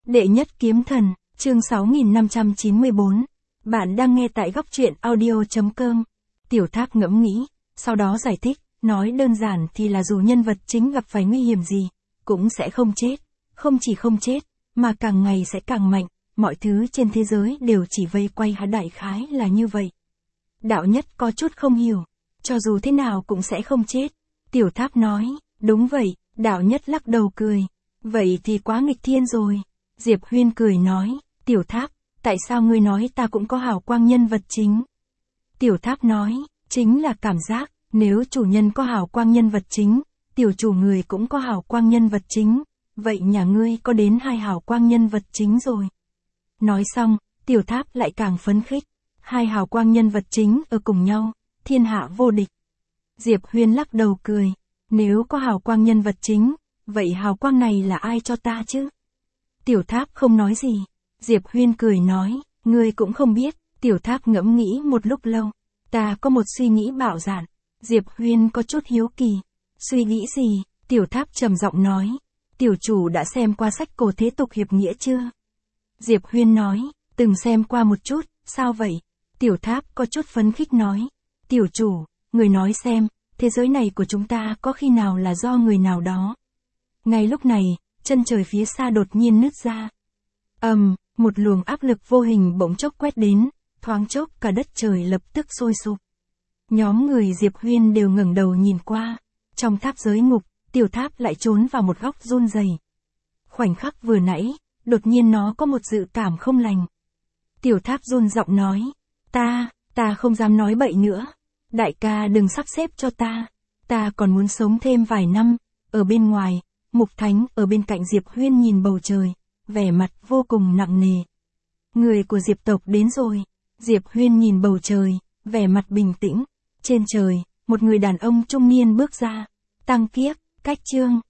Đệ nhất kiếm thần, chương 6594. Bạn đang nghe tại góc truyện audio.com. Tiểu Tháp ngẫm nghĩ, sau đó giải thích, nói đơn giản thì là dù nhân vật chính gặp phải nguy hiểm gì, cũng sẽ không chết. Không chỉ không chết, mà càng ngày sẽ càng mạnh, mọi thứ trên thế giới đều chỉ vây quay đại khái là như vậy. Đạo nhất có chút không hiểu, cho dù thế nào cũng sẽ không chết. Tiểu Tháp nói, đúng vậy, đạo nhất lắc đầu cười. Vậy thì quá nghịch thiên rồi. Diệp Huyên cười nói, Tiểu Tháp, tại sao ngươi nói ta cũng có hào quang nhân vật chính? Tiểu Tháp nói, chính là cảm giác, nếu chủ nhân có hào quang nhân vật chính, tiểu chủ người cũng có hào quang nhân vật chính, vậy nhà ngươi có đến 2 hào quang nhân vật chính rồi. Nói xong, Tiểu Tháp lại càng phấn khích, 2 hào quang nhân vật chính ở cùng nhau, thiên hạ vô địch. Diệp Huyên lắc đầu cười, nếu có hào quang nhân vật chính, vậy hào quang này là ai cho ta chứ? Tiểu Tháp không nói gì. Diệp Huyên cười nói, ngươi cũng không biết. Tiểu Tháp ngẫm nghĩ một lúc lâu. Ta có một suy nghĩ bạo dạn. Diệp Huyên có chút hiếu kỳ. Suy nghĩ gì? Tiểu Tháp trầm giọng nói. Tiểu chủ đã xem qua sách Cổ Thế Tục Hiệp Nghĩa chưa? Diệp Huyên nói, từng xem qua một chút, sao vậy? Tiểu Tháp có chút phấn khích nói. Tiểu chủ, người nói xem, thế giới này của chúng ta có khi nào là do người nào đó? Ngay lúc này, chân trời phía xa đột nhiên nứt ra. Một luồng áp lực vô hình bỗng chốc quét đến, thoáng chốc cả đất trời lập tức sôi sục. Nhóm người Diệp Huyên đều ngẩng đầu nhìn qua, trong tháp giới ngục, Tiểu Tháp lại trốn vào một góc run rẩy. Khoảnh khắc vừa nãy, đột nhiên nó có một dự cảm không lành. Tiểu Tháp run giọng nói, ta không dám nói bậy nữa. Đại ca đừng sắp xếp cho ta còn muốn sống thêm vài năm. Ở bên ngoài, Mục Thánh ở bên cạnh Diệp Huyên nhìn bầu trời, vẻ mặt vô cùng nặng nề. Người của Diệp tộc đến rồi. Diệp Huyên nhìn bầu trời, vẻ mặt bình tĩnh. Trên trời, một người đàn ông trung niên bước ra. Tăng Kiếp, Cách Chương.